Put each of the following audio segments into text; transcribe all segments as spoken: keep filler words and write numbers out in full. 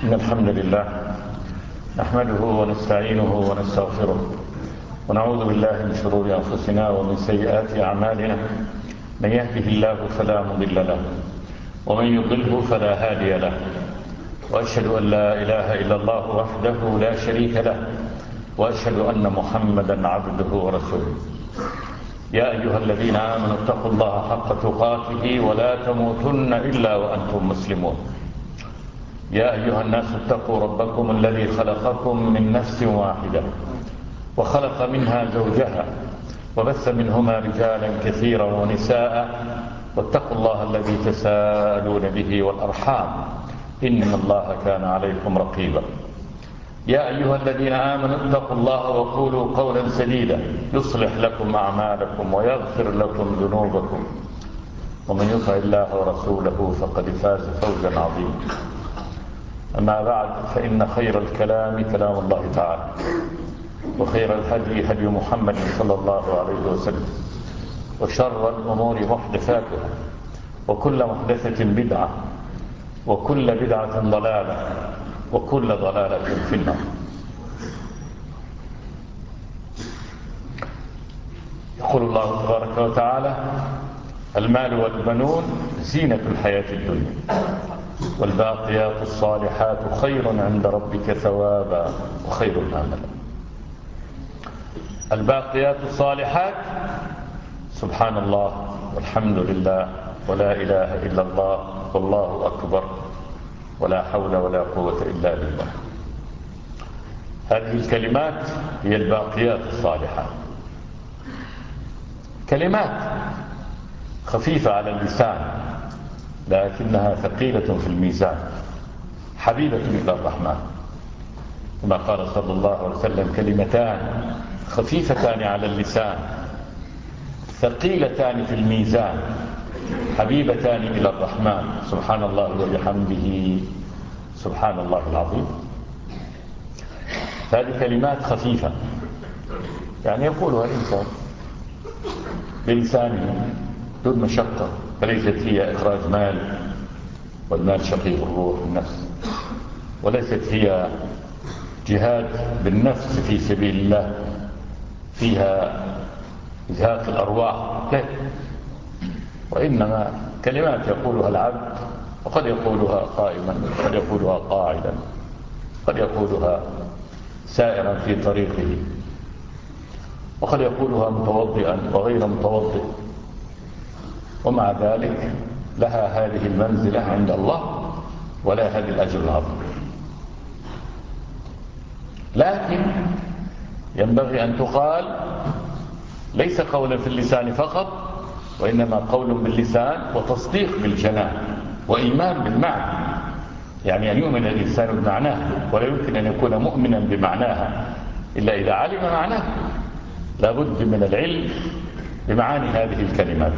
إن الحمد لله نحمده ونستعينه ونستغفره ونعوذ بالله من شرور أنفسنا ومن سيئات أعمالنا. من يهده الله فلا مضل له ومن يضله فلا هادي له، وأشهد أن لا إله إلا الله وحده لا شريك له، وأشهد أن محمدا عبده ورسوله. يا أيها الذين آمنوا اتقوا الله حق تقاته ولا تموتن إلا وأنتم مسلمون. يا أيها الناس اتقوا ربكم الذي خلقكم من نفس واحدة وخلق منها زوجها وبث منهما رجالا كثيرا ونساء، واتقوا الله الذي تساءلون به والأرحام إن الله كان عليكم رقيبا. يا أيها الذين آمنوا اتقوا الله وقولوا قولا سديدا يصلح لكم أعمالكم ويغفر لكم ذنوبكم، ومن يطع الله ورسوله فقد فاز فوزا عظيما. أما بعد، فإن خير الكلام كلام الله تعالى، وخير الهدي هدي محمد صلى الله عليه وسلم، وشر الأمور محدثاتها، وكل محدثة بدعة، وكل بدعة ضلالة، وكل ضلالة في النار. يقول الله تبارك وتعالى: المال والبنون زينة الحياة الدنيا، والباقيات الصالحات خير عند ربك ثوابا وخير آملا. الباقيات الصالحات سبحان الله والحمد لله ولا إله إلا الله والله أكبر ولا حول ولا قوة إلا بالله. هذه الكلمات هي الباقيات الصالحات، كلمات خفيفة على اللسان لكنها ثقيلة في الميزان، حبيبة إلى الرحمن، كما قال صلى الله عليه وسلم: كلمتان خفيفتان على اللسان ثقيلتان في الميزان حبيبتان إلى الرحمن، سبحان الله وبحمده سبحان الله العظيم. هذه كلمات خفيفة، يعني يقولها الإنسان بلسانه دون مشقة، فليست هي إخراج مال، والمال شقيق الروح النفس، وليست هي جهاد بالنفس في سبيل الله فيها إزهاق الأرواح، لا، وإنما كلمات يقولها العبد، وقد يقولها قائما، قد يقولها قاعدا، قد يقولها سائرا في طريقه، وقد يقولها متوضئا وغير متوضئ، ومع ذلك لها هذه المنزلة عند الله ولا هذه الأجر العظيم. لكن ينبغي أن تقال ليس قولا في اللسان فقط، وإنما قول باللسان وتصديق بالجنان وإيمان بالمعنى، يعني أن يؤمن الإنسان بمعناها، ولا يمكن أن يكون مؤمنا بمعناها إلا إذا علم معناها. لا بد من العلم بمعاني هذه الكلمات.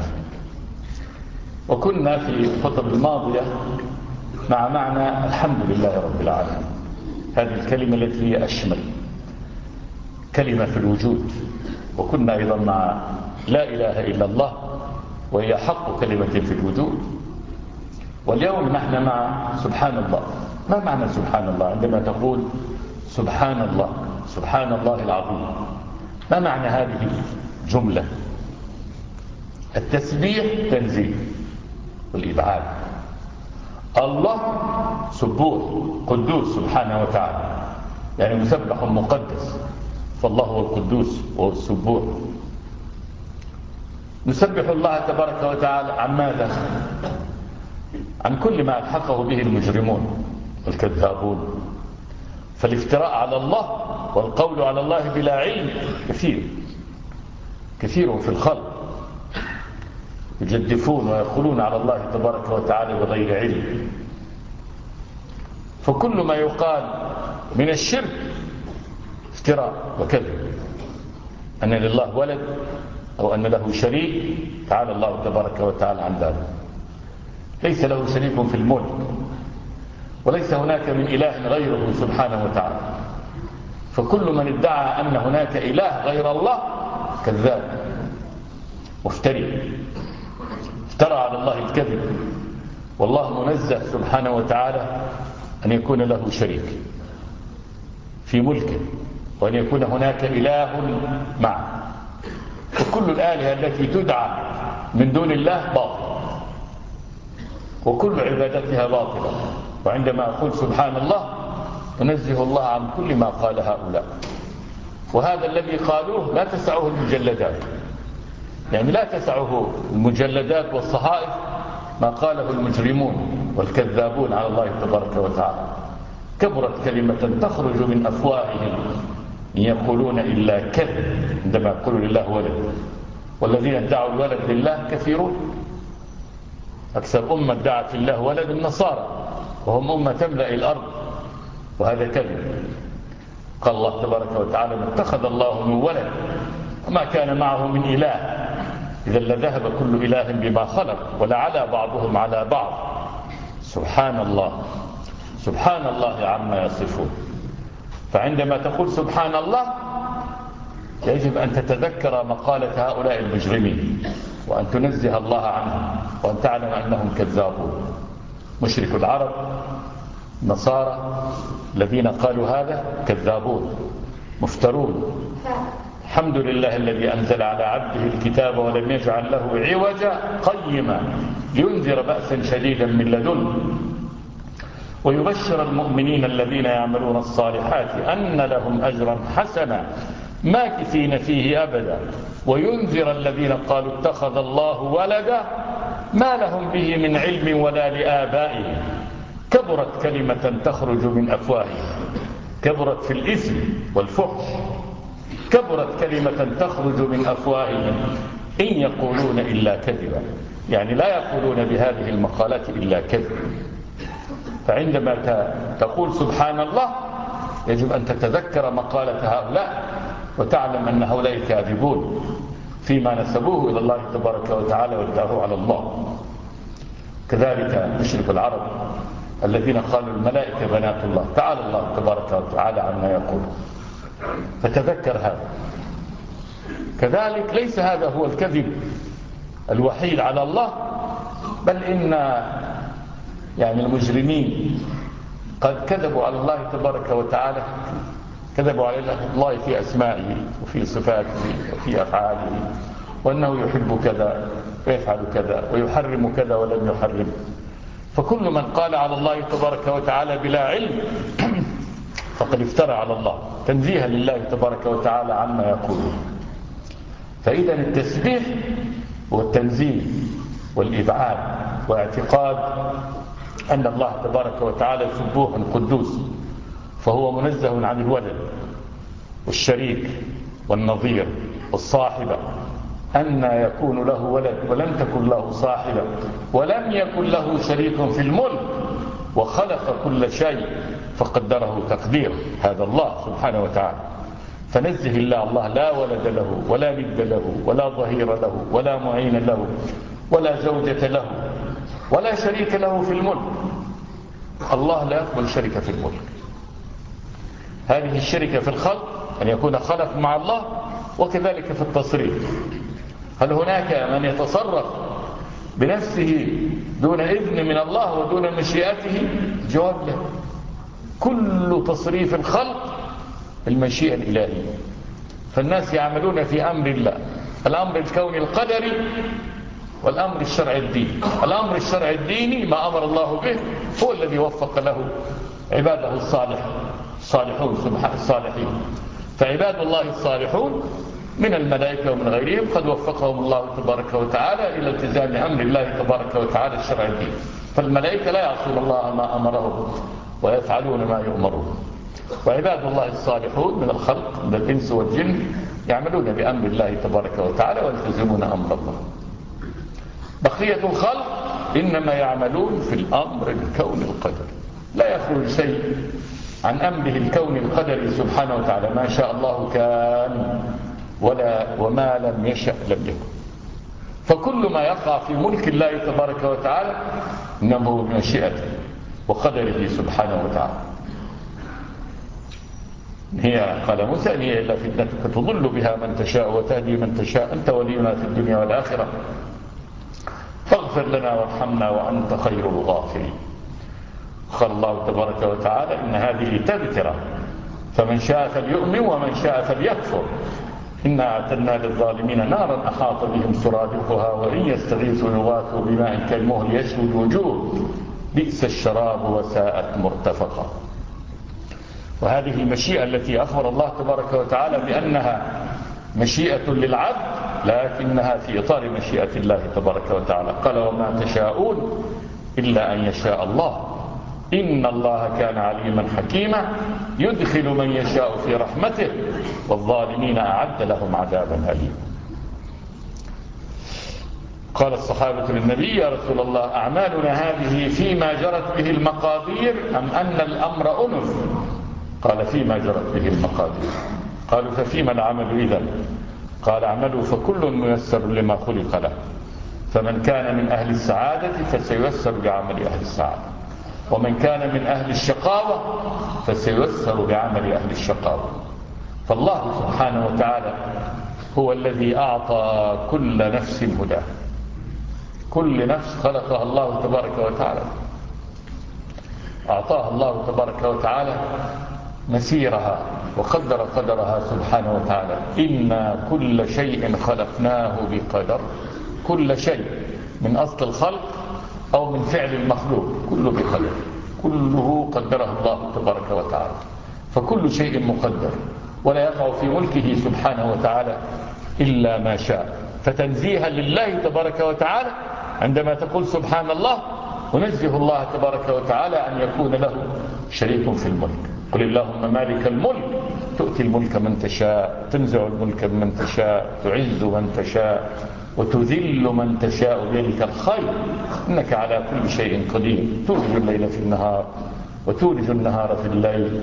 وكنا في الخطب الماضية مع معنى الحمد لله رب العالمين، هذه الكلمة التي هي أشمل كلمة في الوجود، وكنا أيضا مع لا إله إلا الله، وهي حق كلمة في الوجود. واليوم نحن مع سبحان الله. ما معنى سبحان الله؟ عندما تقول سبحان الله، سبحان الله العظيم، ما معنى هذه الجملة؟ التسبيح تنزيه والإبعاد. الله سبوح قدوس سبحانه وتعالى، يعني مسبح مقدس، فالله هو القدوس وهو السبوح. نسبح الله تبارك وتعالى عن ماذا؟ عن كل ما ألحقه به المجرمون والكذابون. فالافتراء على الله والقول على الله بلا علم كثير كثير في الخلق، يجدفون ويقولون على الله تبارك وتعالى بغير علم. فكل ما يقال من الشرك افتراء وكذب، أن لله ولد أو أن له شريك، تعالى الله تبارك وتعالى عن ذلك. ليس له شريك في الملك، وليس هناك من إله غيره سبحانه وتعالى. فكل من ادعى أن هناك إله غير الله كذاب مفتري، افترى على الله الكذب. والله منزه سبحانه وتعالى أن يكون له شريك في ملكه، وأن يكون هناك إله معه. وكل الآلهة التي تدعى من دون الله باطل، وكل عبادتها باطلة. وعندما أقول سبحان الله أنزه الله عن كل ما قال هؤلاء. وهذا الذي قالوه لا تسعه المجلدات، يعني لا تسعه المجلدات والصحائف ما قاله المجرمون والكذابون على الله تبارك وتعالى. كبرت كلمة تخرج من أفواههم إن يقولون إلا كذب عندما يقولوا لله ولد. والذين ادعوا الولد لله كثيرون، أكثر أمة ادعت لله ولد النصارى، وهم أمة تملأ الأرض، وهذا كذب. قال الله تبارك وتعالى ما اتخذ الله من ولد وما كان معه من إله، إذا لذهب كل إله بما خلق ولعلى بعضهم على بعض. سبحان الله سبحان الله عما يصفون. فعندما تقول سبحان الله يجب أن تتذكر مقالة هؤلاء المجرمين، وأن تنزه الله عنهم، وأن تعلم أنهم كذابون. مشرك العرب نصارى الذين قالوا هذا كذابون مفترون. الحمد لله الذي أنزل على عبده الكتاب ولم يجعل له عوجا قيما لينذر بأسا شديدا من لدنه ويبشر المؤمنين الذين يعملون الصالحات أن لهم أجرا حسنا ماكثين فيه أبدا وينذر الذين قالوا اتخذ الله ولدا ما لهم به من علم ولا لآبائهم كبرت كلمة تخرج من أفواههم، كبرت في الإثم والفحش، كبرت كلمة تخرج من أفواههم إن يقولون إلا كذبا، يعني لا يقولون بهذه المقالات إلا كذب. فعندما تقول سبحان الله يجب أن تتذكر مقالة هؤلاء وتعلم أن هؤلاء كاذبون فيما نسبوه إلى الله تبارك وتعالى وادعوه على الله. كذلك مشرك العرب الذين قالوا الملائكة بنات الله، تعالى الله تبارك وتعالى عما يقول، فتذكر هذا. كذلك ليس هذا هو الكذب الوحيد على الله، بل إن يعني المجرمين قد كذبوا على الله تبارك وتعالى، كذبوا على الله في أسمائه وفي صفاته وفي أفعاله، وأنه يحب كذا ويفعل كذا ويحرم كذا ولم يحرم. فكل من قال على الله تبارك وتعالى بلا علم فقد افترى على الله تنزيها لله تبارك وتعالى عما يقولون. فإذا التسبيح والتنزيه والإبعاد واعتقاد أن الله تبارك وتعالى سبوح قدوس، فهو منزه عن الولد والشريك والنظير والصاحبة، أن يكون له ولد ولم تكن له صاحبة ولم يكن له شريك في الملك وخلق كل شيء فقدره تقدير. هذا الله سبحانه وتعالى. فنزه الله الله لا ولد له ولا ند له ولا ظهير له ولا معين له ولا زوجة له ولا شريك له في الملك. الله لا يقبل شركة في الملك. هذه الشركة في الخلق أن يكون خلق مع الله، وكذلك في التصريف. هل هناك من يتصرف بنفسه دون إذن من الله ودون مشيئته؟ جواب له. كل تصريف الخلق المشيئة الإلهية. فالناس يعملون في أمر الله، الأمر الكوني القدري والأمر الشرعي الديني. الأمر الشرعي الديني ما أمر الله به هو الذي وفق له عباده الصالح الصالحون الصالحين. فعباد الله الصالحون من الملائكة ومن غيرهم قد وفقهم الله تبارك وتعالى إلى التزام أمر الله تبارك وتعالى الشرعي الديني. فالملائكة لا يعصون الله ما أمرهم ويفعلون ما يؤمرون. وعباد الله الصالحون من الخلق من الإنس والجن يعملون بأمر الله تبارك وتعالى ويلتزمون أمر الله. بقية الخلق إنما يعملون في الأمر الكوني القدري، لا يخرج شيء عن أمره الكوني القدري سبحانه وتعالى. ما شاء الله كان ولا وما لم يشأ لم يكن. فكل ما يقع في ملك الله تبارك وتعالى إنما هو بمشيئته وقدره سبحانه وتعالى. هي قال موسى إن هي إلا فتنتك تضل بها من تشاء وتهدي من تشاء أنت ولينا في الدنيا والآخرة فاغفر لنا وارحمنا وأنت خير الغافرين. قال الله تبارك وتعالى إن هذه تذكرة فمن شاء فليؤمن ومن شاء فليكفر إنا أعتدنا للظالمين نارا أحاط بهم سرادقها وإن يستغيثوا يغاثوا بماء كالمهل يشوي الوجوه بئس الشراب وساءت مرتفقا. وهذه المشيئة التي أخبر الله تبارك وتعالى بأنها مشيئة للعبد لكنها في إطار مشيئة الله تبارك وتعالى. قال وما تشاءون إلا أن يشاء الله إن الله كان عليما حكيما يدخل من يشاء في رحمته والظالمين أعد لهم عذابا أليما. قال الصحابة للنبي يا رسول الله أعمالنا هذه فيما جرت به المقادير أم أن الأمر أنف؟ قال فيما جرت به المقادير. قالوا ففيما العمل إذن؟ قال اعملوا فكل ميسر لما خلق له فمن كان من أهل السعادة فسييسر بعمل أهل السعادة ومن كان من أهل الشقاوة فسييسر بعمل أهل الشقاوة. فالله سبحانه وتعالى هو الذي أعطى كل نفس هداه. كل نفس خلقها الله تبارك وتعالى أعطاها الله تبارك وتعالى مسيرها وقدر قدرها سبحانه وتعالى. إنا كل شيء خلقناه بقدر. كل شيء من أصل الخلق أو من فعل المخلوق كله بقدر، كله قدره الله تبارك وتعالى. فكل شيء مقدر ولا يقع في ملكه سبحانه وتعالى إلا ما شاء. فتنزيها لله تبارك وتعالى عندما تقول سبحان الله ونزه الله تبارك وتعالى أن يكون له شريك في الملك. قل اللهم مالك الملك تؤتي الملك من تشاء تنزع الملك من تشاء تعز من تشاء وتذل من تشاء بيدك الخير إنك على كل شيء قدير تولج الليل في النهار وتولج النهار في الليل.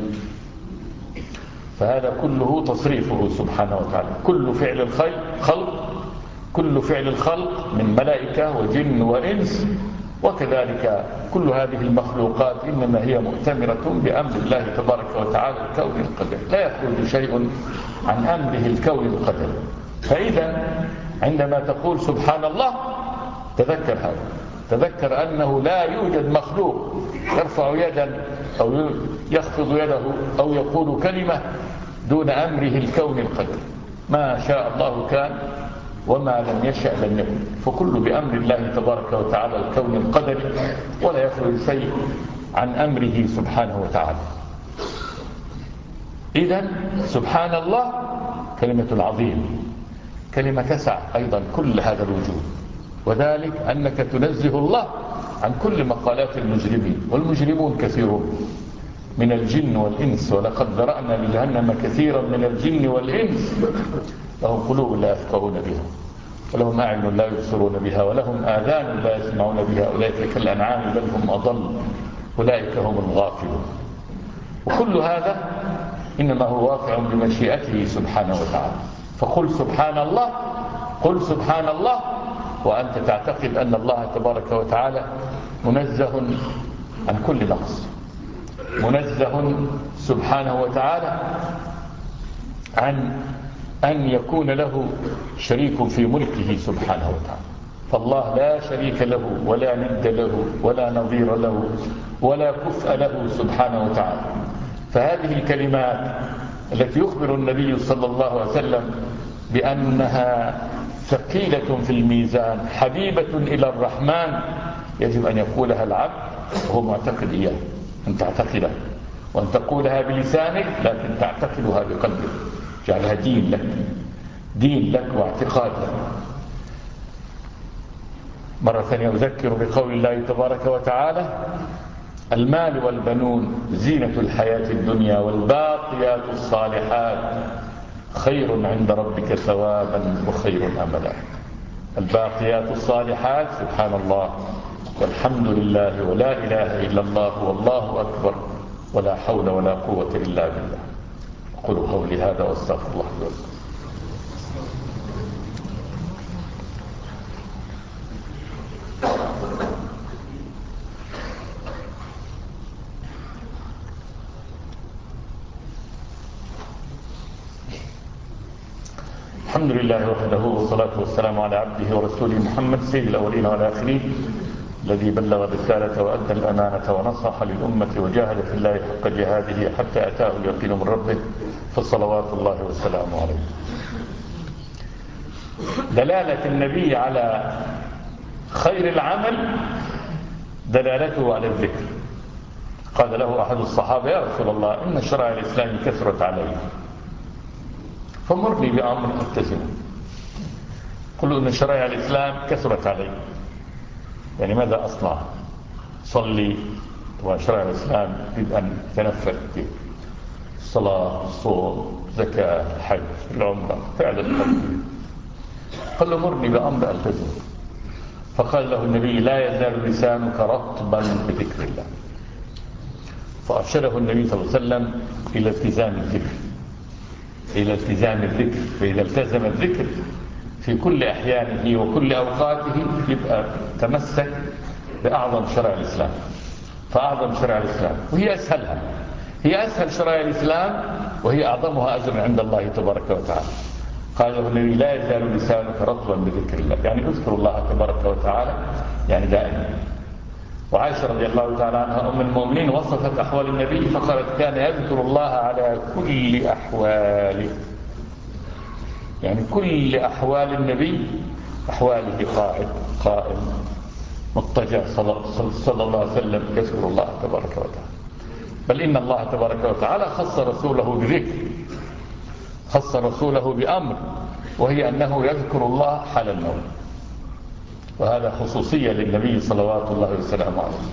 فهذا كله تصريفه سبحانه وتعالى. كل فعل الخير خلق كل فعل الخلق من ملائكة وجن وإنس وكذلك كل هذه المخلوقات إنما هي مؤتمرة بأمر الله تبارك وتعالى الكون القدر. لا يخرج شيء عن أمره الكون القدر. فإذا عندما تقول سبحان الله تذكر هذا، تذكر أنه لا يوجد مخلوق يرفع يدا أو يخفض يده أو يقول كلمة دون أمره الكون القدر. ما شاء الله كان وما لم يشأ لم يكن. فكل بأمر الله تبارك وتعالى الكون القدري ولا يخرج شيء عن أمره سبحانه وتعالى. إذن سبحان الله كلمة عظيم، كلمة تسع أيضا كل هذا الوجود. وذلك أنك تنزه الله عن كل مقالات المجرمين. والمجرمون كثيرون من الجن والإنس ولقد ذرأنا لجهنم كثيرا من الجن والإنس لهم قلوب لا يفقهون بها ولهم أعين لا يبصرون بها ولهم آذان لا يسمعون بها أولئك كالأنعام بل هم أضل أولئك هم الغافلون. وكل هذا إنما هو واقع بمشيئته سبحانه وتعالى. فقل سبحان الله قل سبحان الله وأنت تعتقد أن الله تبارك وتعالى منزه عن كل نقص، منزه سبحانه وتعالى عن أن يكون له شريك في ملكه سبحانه وتعالى. فالله لا شريك له ولا ند له ولا نظير له ولا كفء له سبحانه وتعالى. فهذه الكلمات التي يخبر النبي صلى الله عليه وسلم بأنها ثقيلة في الميزان حبيبة إلى الرحمن يجب أن يقولها العبد وهو معتقد إياه. أن تعتقدها وأن تقولها بلسانك لكن تعتقدها بقلبك، جعلها دين لك، دين لك واعتقاد لك. مرة ثانية أذكر بقول الله تبارك وتعالى المال والبنون زينة الحياة الدنيا والباقيات الصالحات خير عند ربك ثوابا وخير أملا. الباقيات الصالحات سبحان الله والحمد لله ولا إله إلا الله والله أكبر ولا حول ولا قوة إلا بالله. قولوا قولي هذا واستغفر الله لي ولكم. الحمد لله وحده والصلاة والسلام على عبده ورسوله محمد سيد الأولين والآخرين الذي بلغ الرسالة وأدى الأمانة ونصح للأمة وجاهد في الله حق جهاده حتى أتاه اليقين من ربه، فصلوات الله والسلام عليه. دلالة النبي على خير العمل دلالته على الذكر. قال له أحد الصحابة: يا رسول الله، إن شرائع الإسلام كثرت علي، فمرني بأمر ألتزمه. قل إن شرائع الإسلام كثرت علي، يعني ماذا أصنع؟ صلي، وشرائع الإسلام يريد أن يتنفذ به: الصلاة، الصوم، زكاة، الحج، العمرة، فعل الخير. قال له: مرني بأمر ألتزمه. فقال له النبي: لا يزال لسانك رطبا بذكر الله. فأرشده النبي صلى الله عليه وسلم إلى التزام الذكر، إلى التزام الذكر. فإذا التزم الذكر في كل أحيانه وكل أوقاته يبقى تمسك بأعظم شرائع الإسلام. فأعظم شرائع الإسلام وهي أسهلها، هي أسهل شرائع الإسلام وهي أعظمها أجرا عند الله تبارك وتعالى. قال له النبي: لا يزال لسانك رطبا بذكر الله، يعني اذكر الله تبارك وتعالى يعني دائما. وعائشة رضي الله تعالى عنها أم المؤمنين وصفت أحوال النبي فقالت: كان يذكر الله على كل أحواله، يعني كل أحوال النبي، أحواله قاعد، قائم، مضطجع، صلى الله عليه وسلم يذكر الله تبارك وتعالى. بل إن الله تبارك وتعالى خص رسوله بذكر، خص رسوله بأمر، وهي أنه يذكر الله حال النوم. وهذا خصوصية للنبي صلوات الله وسلامه عليه.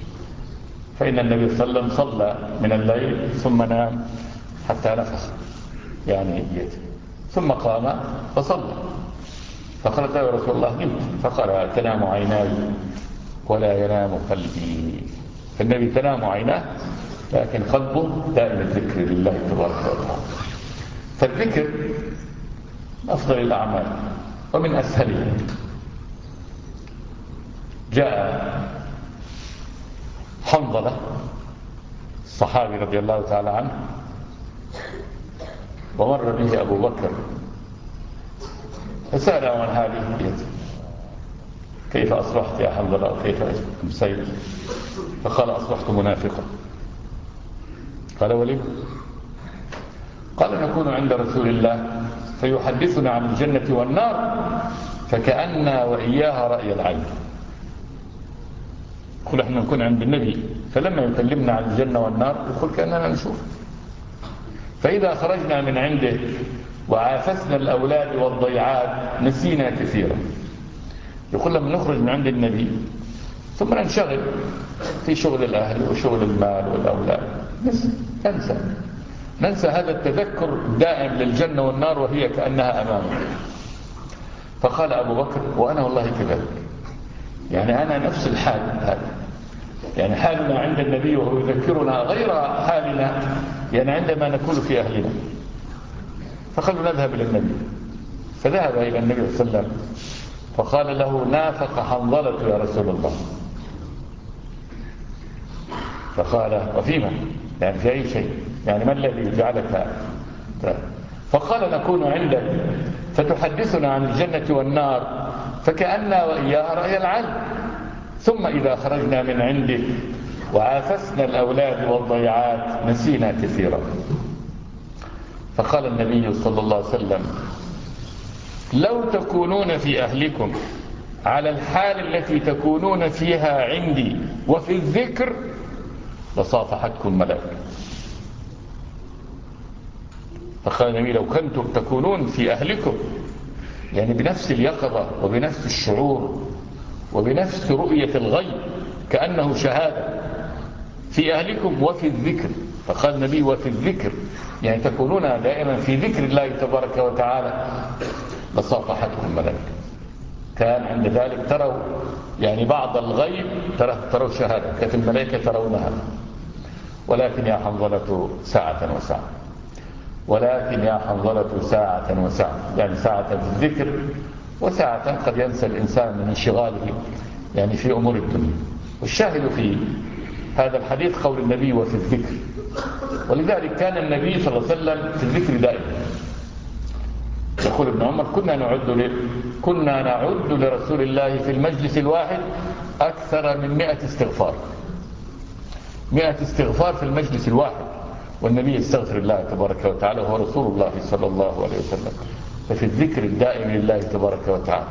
فإن النبي صلى الله عليه وسلم صلى من الليل ثم نام حتى نفخ، يعني يتي، ثم قام فصلى. فقالت: يا رسول الله نمت. فقال: تنام عيناي ولا ينام قلبي. فالنبي تنام عيناه لكن قلبه دائم الذكر لله تبارك وتعالى. فالذكر أفضل الأعمال ومن أسهلها. جاء حنظلة الصحابي رضي الله تعالى عنه ومر به أبو بكر فسأله عن هذه البيت: كيف أصبحت يا حنظلة وكيف أمسيت؟ فقال: أصبحت منافقا. قال: ولم؟ قال: نكون عند رسول الله فيحدثنا عن الجنة والنار فكأننا وإياها رأي العين. يقول: احنا نكون عند النبي فلما يكلمنا عن الجنة والنار يقول كأننا نشوف. فإذا خرجنا من عنده وعافسنا الأولاد والضيعات نسينا كثيرا. يقول: لما نخرج من عند النبي ثم ننشغل في شغل الأهل وشغل المال والأولاد ننسى ننسى هذا التذكر الدائم للجنة والنار وهي كأنها أمامنا. فقال أبو بكر: وأنا والله كذلك، يعني أنا نفس الحال هذا، يعني حالنا عند النبي وهو يذكرنا غير حالنا يعني عندما نكون في أهلنا. فقالوا: نذهب إلى النبي. فذهب إلى النبي صلى الله عليه وسلم فقال له: نافق حنظلة يا رسول الله. فقال: وفيما؟ يعني في أي شيء؟ يعني ما الذي جعلك؟ فقال: نكون عندك فتحدثنا عن الجنة والنار فكأننا وإياها رأي العين، ثم إذا خرجنا من عندك وعافسنا الأولاد والضيعات نسينا كثيرا. فقال النبي صلى الله عليه وسلم: لو تكونون في أهلكم على الحال التي تكونون فيها عندي وفي الذكر لصافحتكم ملائكة. فقال النبي: لو كنتم تكونون في أهلكم يعني بنفس اليقظة وبنفس الشعور وبنفس رؤية الغيب كأنه شهادة في أهلكم وفي الذكر. فقال النبي: وفي الذكر يعني تكونون دائما في ذكر الله تبارك وتعالى لصافحتكم ملائكة. كان عند ذلك تروا يعني بعض الغيب تروا شهادة، كانت الملائكة ترونها. ولكن يا حنظلة ساعة وساعة، ولكن يا حنظلة ساعة وساعة، يعني ساعة في الذكر وساعة قد ينسى الإنسان من انشغاله يعني في أمور الدنيا. والشاهد في هذا الحديث قول النبي: وفي الذكر. ولذلك كان النبي صلى الله عليه وسلم في الذكر دائما. يقول ابن عمر: كنا نعد ل... كنا نعد لرسول الله في المجلس الواحد أكثر من مئة استغفار، مئة استغفار في المجلس الواحد، والنبي يستغفر الله تبارك وتعالى وهو رسول الله صلى الله عليه وسلم. ففي الذكر الدائم لله تبارك وتعالى.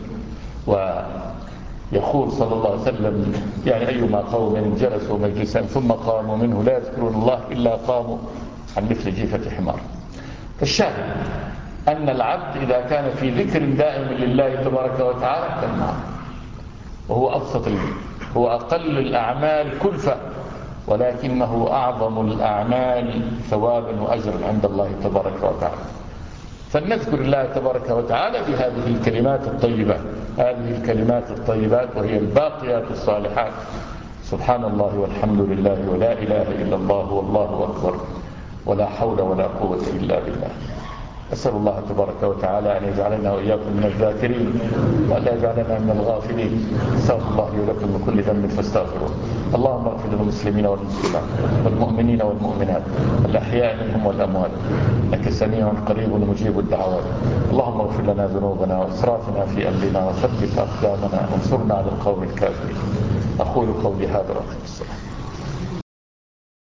ويقول صلى الله عليه وسلم يعني أيما قوم جلسوا مجلسا ثم قاموا منه لا يذكرون الله إلا قاموا عن مثل جيفة حمار. فالشاهد أن العبد إذا كان في ذكر دائم لله تبارك وتعالى كالنار، وهو أبسط هو أقل الأعمال كلفة، ولكنه أعظم الأعمال ثوابا وأجرا عند الله تبارك وتعالى. فلنذكر الله تبارك وتعالى بهذه الكلمات الطيبات، هذه الكلمات الطيبات وهي الباقيات الصالحات: سبحان الله والحمد لله ولا إله إلا الله والله أكبر ولا حول ولا قوة إلا بالله. أسأل الله تبارك وتعالى أن يجعلنا وإياكم من الذاكرين وألا يجعلنا من الغافلين. استغفر الله لي ولكم من كل ذنب فاستغفروه. اللهم اغفر للمسلمين والمسلمات والمؤمنين والمؤمنات الأحياء منهم والأموات، إنك سميع قريب مجيب الدعوات. اللهم اغفر لنا ذنوبنا وإسرافنا في أمرنا وثبت أقدامنا وانصرنا على القوم الكافرين. أقول قولي هذا وأقم الصلاة.